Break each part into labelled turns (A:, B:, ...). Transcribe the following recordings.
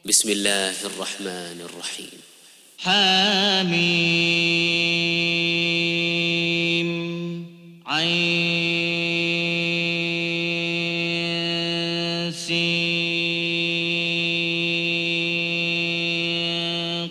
A: بسم الله الرحمن الرحيم.
B: حميم عين سين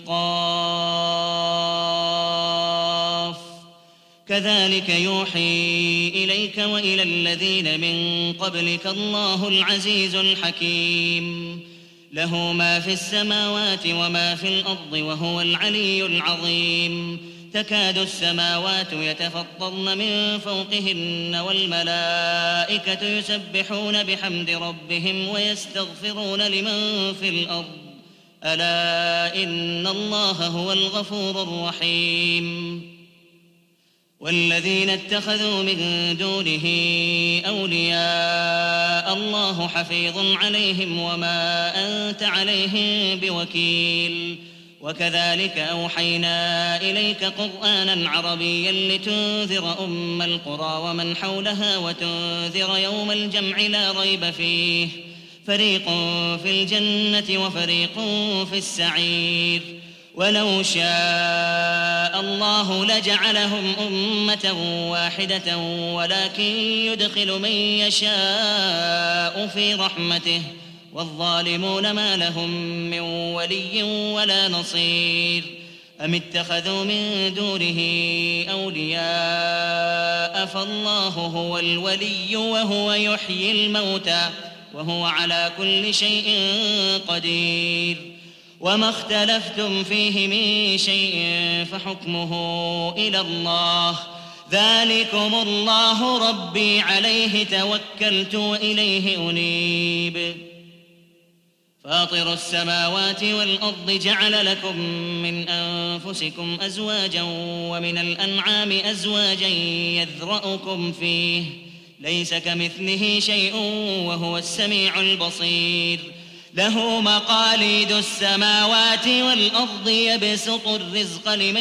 B: قاف كذلك يوحي إليك وإلى الذين من قبلك الله العزيز الحكيم له ما في السماوات وما في الأرض وهو العلي العظيم تكاد السماوات يتفطرن من فوقهن والملائكة يسبحون بحمد ربهم ويستغفرون لمن في الأرض ألا إن الله هو الغفور الرحيم والذين اتخذوا من دونه أولياء الله حفيظ عليهم وما أنت عليهم بوكيل وكذلك أوحينا إليك قرآنا عربيا لتنذر أم القرى ومن حولها وتنذر يوم الجمع لا ريب فيه فريق في الجنة وفريق في السعير ولو شاء الله لجعلهم أمة واحدة ولكن يدخل من يشاء في رحمته والظالمون ما لهم من ولي ولا نصير أم اتخذوا من دونه أولياء فالله هو الولي وهو يحيي الموتى وهو على كل شيء قدير وما اختلفتم فيه من شيء فحكمه إلى الله ذلكم الله ربي عليه توكلت وإليه أنيب فاطر السماوات والأرض جعل لكم من أنفسكم أزواجا ومن الأنعام أزواجا يذرأكم فيه ليس كمثله شيء وهو السميع البصير له مقاليد السماوات والأرض يبسط الرزق لمن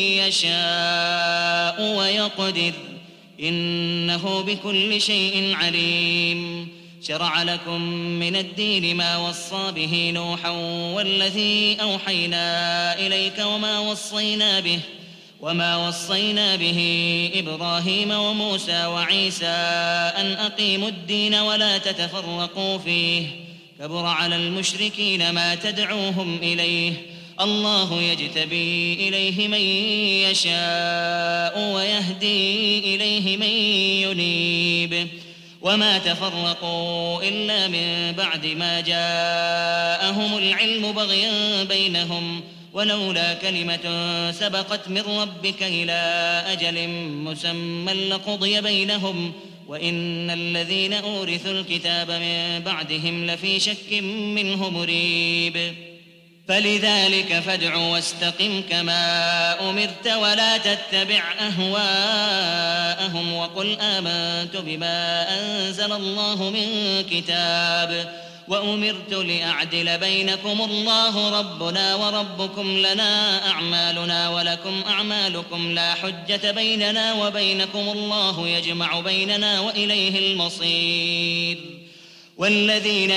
B: يشاء ويقدر إنه بكل شيء عليم شرع لكم من الدين ما وصى به نوحا والذي أوحينا إليك وما وصينا به إبراهيم وموسى وعيسى أن أقيموا الدين ولا تتفرقوا فيه كبر على المشركين ما تدعوهم إليه الله يجتبي إليه من يشاء ويهدي إليه من ينيب وما تفرقوا إلا من بعد ما جاءهم العلم بغيا بينهم ولولا كلمة سبقت من ربك إلى أجل مسمى لقضي بينهم وإن الذين أورثوا الكتاب من بعدهم لفي شك منه مريب فلذلك فادع واستقم كما أمرت ولا تتبع أهواءهم وقل آمنت بما أنزل الله من كتاب وأمرت لأعدل بينكم الله ربنا وربكم لنا أعمالنا ولكم أعمالكم لا حجة بيننا وبينكم الله يجمع بيننا وإليه المصير والذين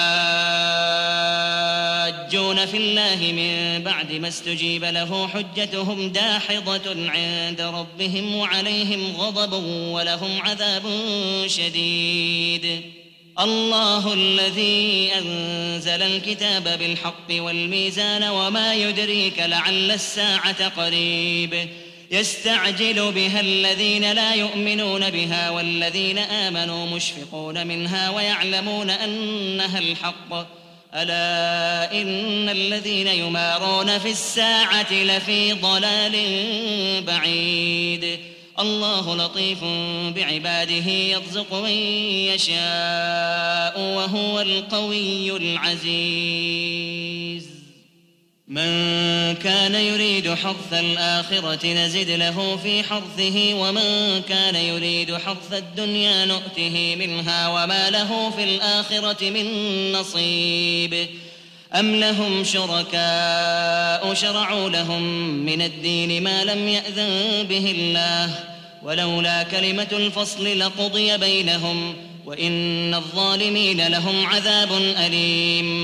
B: يحاجون في الله من بعد ما استجيب له حجتهم داحضة عند ربهم وعليهم غضب ولهم عذاب شديد الله الذي أنزل الكتاب بالحق والميزان وما يدريك لعل الساعة قريب يستعجل بها الذين لا يؤمنون بها والذين آمنوا مشفقون منها ويعلمون أنها الحق ألا إن الذين يمارون في الساعة لفي ضلال بعيد الله لطيف بعباده يرزق من يشاء وهو القوي العزيز من كان يريد حرث الآخرة نزد له في حرثه ومن كان يريد حرث الدنيا نؤته منها وما له في الآخرة من نصيب أم لهم شركاء شرعوا لهم من الدين ما لم يأذن به الله ولولا كلمة الفصل لقضي بينهم وإن الظالمين لهم عذاب أليم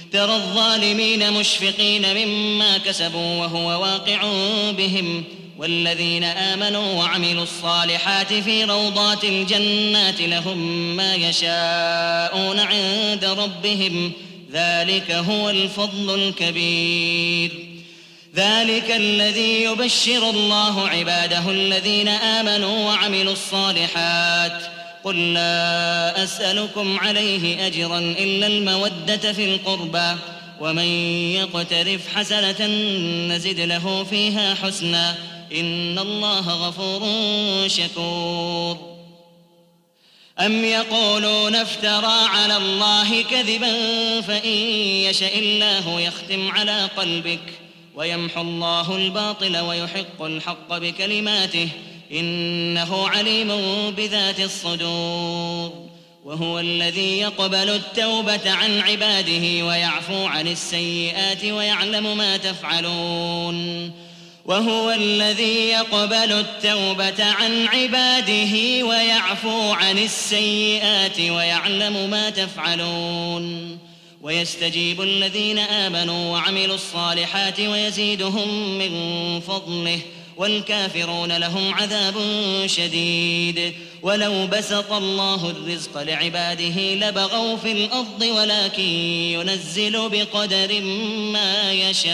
B: ترى الظالمين مشفقين مما كسبوا وهو واقع بهم والذين آمنوا وعملوا الصالحات في روضات الجنات لهم ما يشاءون عند ربهم ذلك هو الفضل الكبير. ذلك الذي يبشر الله عباده الذين آمنوا وعملوا الصالحات قل لا أسألكم عليه أجرا إلا المودة في القربى ومن يقترف حسنة نزد له فيها حسنا إن الله غفور شكور. أم يقولون افترى على الله كذبا فإن يشأ الله يختم على قلبك ويمحو الله الباطل ويحق الحق بكلماته إنه عليم بذات الصدور. وهو الذي يقبل التوبة عن عباده ويعفو عن السيئات ويعلم ما تفعلون. وهو الذي يقبل التوبة عن عباده ويعفو عن السيئات ويعلم ما تفعلون. ويستجيب الذين آمنوا وعملوا الصالحات ويزيدهم من فضله والكافرون لهم عذاب شديد. ولو بسط الله الرزق لعباده لبغوا في الأرض ولكن ينزل بقدر ما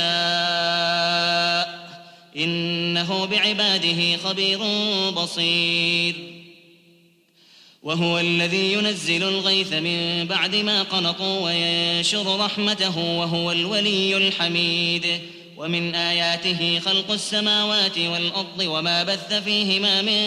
B: يشاء إنه بعباده خبير بصير. وهو الذي ينزل الغيث من بعد ما قنطوا وينشر رحمته وهو الولي الحميد. ومن آياته خلق السماوات والأرض وما بث فيهما من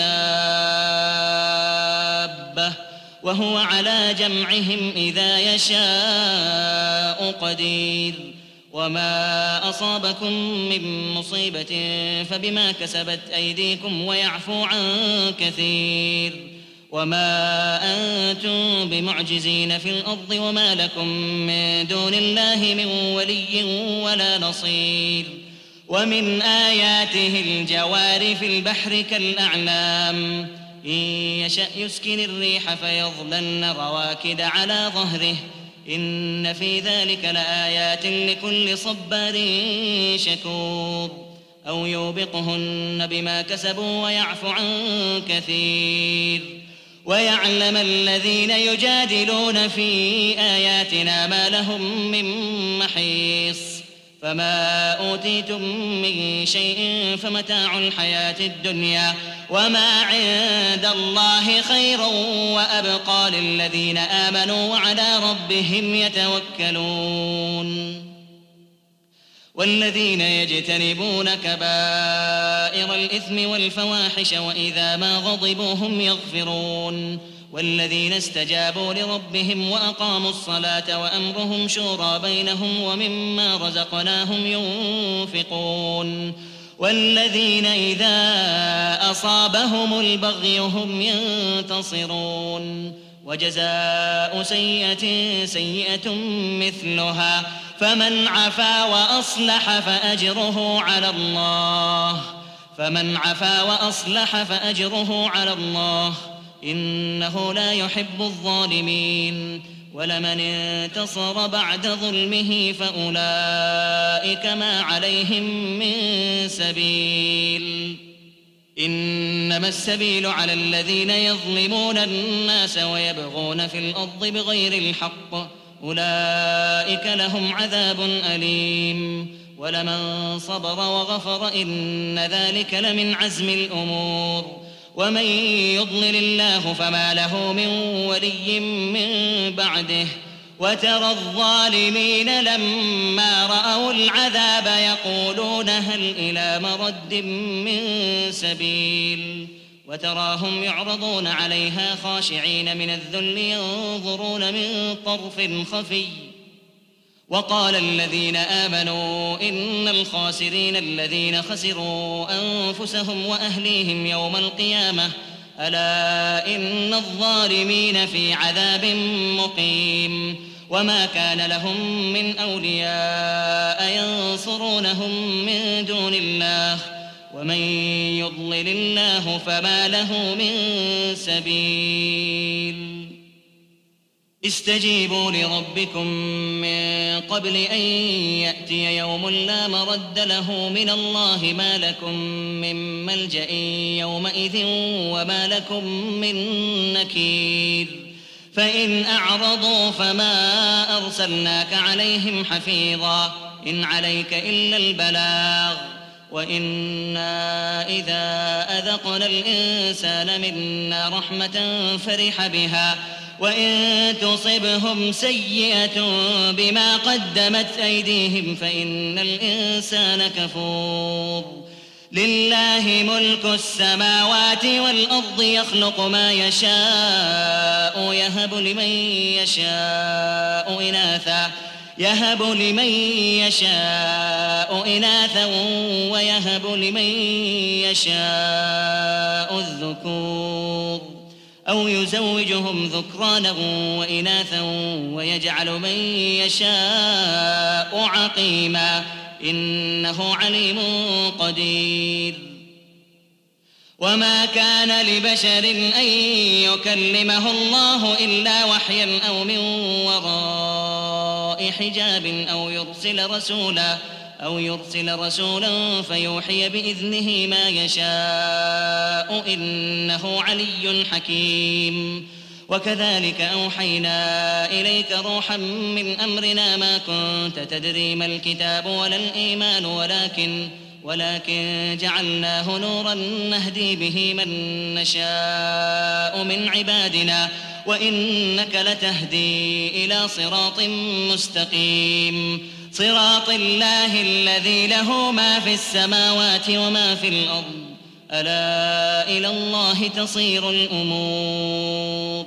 B: دابة وهو على جمعهم إذا يشاء قدير. وما أصابكم من مصيبة فبما كسبت أيديكم ويعفو عن كثير. وما أنتم بمعجزين في الأرض وما لكم من دون الله من ولي ولا نصير. ومن آياته الجوار في البحر كالأعلام إن يشأ يسكن الريح فيظللن رواكد على ظهره إن في ذلك لآيات لكل صبار شكور. أو يوبقهن بما كسبوا ويعفو عن كثير. ويعلم الذين يجادلون في آياتنا ما لهم من محيص. فما أوتيتم من شيء فمتاع الحياة الدنيا وما عند الله خير وأبقى للذين آمنوا وعلى ربهم يتوكلون. والذين يجتنبون كبائر الإثم والفواحش وإذا ما غضبوا هم يغفرون. والذين استجابوا لربهم وأقاموا الصلاة وأمرهم شورى بينهم ومما رزقناهم ينفقون. والذين إذا أصابهم البغي هم ينتصرون. وجزاء سيئة سيئة مثلها فمن عفا وأصلح فأجره على الله إنه لا يحب الظالمين. ولمن انتصر بعد ظلمه فأولئك ما عليهم من سبيل. إنما السبيل على الذين يظلمون الناس ويبغون في الأرض بغير الحق أولئك لهم عذاب أليم. ولمن صبر وغفر إن ذلك لمن عزم الأمور. ومن يضلل الله فما له من ولي من بعده. وترى الظالمين لما رأوا العذاب يقولون هل إلى مرد من سبيل. وتراهم يعرضون عليها خاشعين من الذل ينظرون من طرف خفي. وقال الذين آمنوا إن الخاسرين الذين خسروا أنفسهم وأهليهم يوم القيامة ألا إن الظالمين في عذاب مقيم. وما كان لهم من أولياء ينصرونهم من دون الله ومن يضلل الله فما له من سبيل. استجيبوا لربكم من قبل أن يأتي يوم لا مرد له من الله ما لكم من ملجأ يومئذ وما لكم من نكير فإن أعرضوا فما أرسلناك عليهم حفيظا إن عليك إلا البلاغ وإنا إذا أذقنا الإنسان منا رحمة فرح بها وإن تصبهم سيئة بما قدمت أيديهم فإن الإنسان كفور لله ملك السماوات والأرض يخلق ما يشاء يهب لمن يشاء إناثا ويهب لمن يشاء الذكور أو يزوجهم ذكرانا وإناثا ويجعل من يشاء عقيما إنه عليم قدير وما كان لبشر أن يكلمه الله إلا وحيا أو من وراء حجاب أو يرسل رسولا فيوحي بإذنه ما يشاء إنه علي حكيم وكذلك أوحينا إليك روحا من أمرنا ما كنت تدري ما الكتاب ولا الإيمان ولكن جعلناه نورا نهدي به من نشاء من عبادنا وإنك لتهدي إلى صراط مستقيم صراط الله الذي له ما في السماوات وما في الأرض ألا إلى الله تصير الأمور